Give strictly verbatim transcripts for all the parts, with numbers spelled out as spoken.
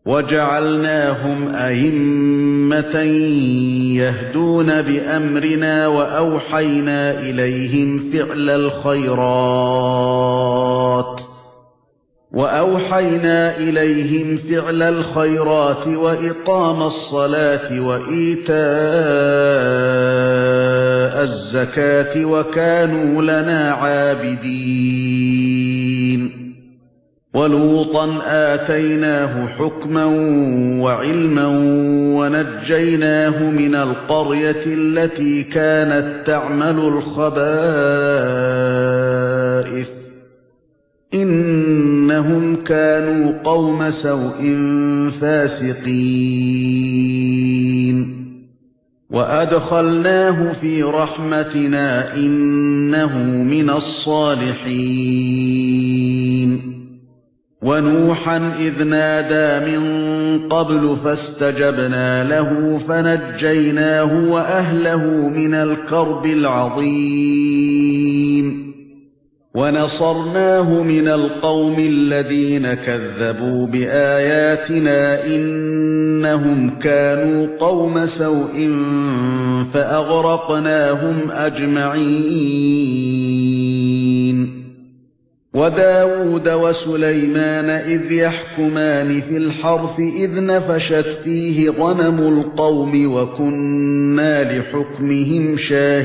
وَجَعَلْنَاهُمْ أَئِمَّةً يَهْدُونَ بِأَمْرِنَا وَأَوْحَيْنَا إِلَيْهِمْ فِعْلَ الْخَيْرَاتِ وَأَوْحَيْنَا إِلَيْهِمْ فِعْلَ الْخَيْرَاتِ وَإِقَامَ الصَّلَاةِ وَإِيتَاءَ الزَّكَاةِ وَكَانُوا لَنَا عَابِدِينَ وَلُوطًا آتَيْنَاهُ حُكْمًا وَعِلْمًا وَنَجَّيْنَاهُ مِنَ الْقَرْيَةِ الَّتِي كَانَتْ تَعْمَلُ الْخَبَائِثَ إِنَّهُمْ كَانُوا قَوْمَ سَوْءٍ فَاسِقِينَ وَأَدْخَلْنَاهُ فِي رَحْمَتِنَا إِنَّهُ مِنَ الصَّالِحِينَ وَنُوحًا إِذْ نَادَى مِن قَبْلُ فَاسْتَجَبْنَا لَهُ فَنَجَّيْنَاهُ وَأَهْلَهُ مِنَ الْكَرْبِ الْعَظِيمِ وَنَصَرْنَاهُ مِنَ الْقَوْمِ الَّذِينَ كَذَّبُوا بِآيَاتِنَا إِنَّهُمْ كَانُوا قَوْمَ سَوْءٍ فَأَغْرَقْنَاهُمْ أَجْمَعِينَ وَدَاوُودَ وَسُلَيْمَانَ إِذْ يَحْكُمَانِ فِي الْحَرْثِ إِذْ نَفَشَتْ فِيهِ غَنَمُ الْقَوْمِ وَكُنَّا لِحُكْمِهِمْ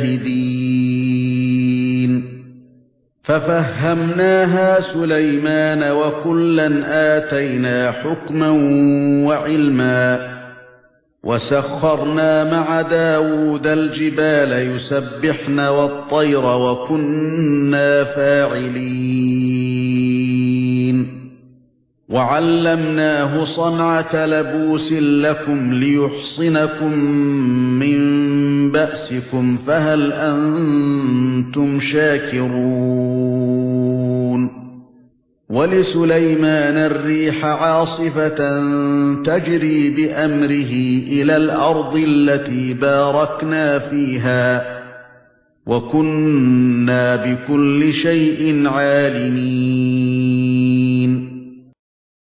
شَاهِدِينَ فَفَهَّمْنَاهَا سُلَيْمَانَ وَكُلًّا آتَيْنَا حُكْمًا وَعِلْمًا وَسَخَّرْنَا مَعَ دَاوُودَ الْجِبَالَ يُسَبِّحْنَ وَالطَّيْرَ وَكُنَّا فَاعِلِينَ وَعَلَّمْنَاهُ صَنْعَةَ لَبُوسٍ لَكُمْ لِيُحْصِنَكُم مِّن بَأْسِكُمْ فَهَلْ أَنتُمْ شَاكِرُونَ وَلِسُلَيْمَانَ الرِّيحَ عَاصِفَةً تَجْرِي بِأَمْرِهِ إِلَى الْأَرْضِ الَّتِي بَارَكْنَا فِيهَا وَكُنَّا بِكُلِّ شَيْءٍ عَالِمِينَ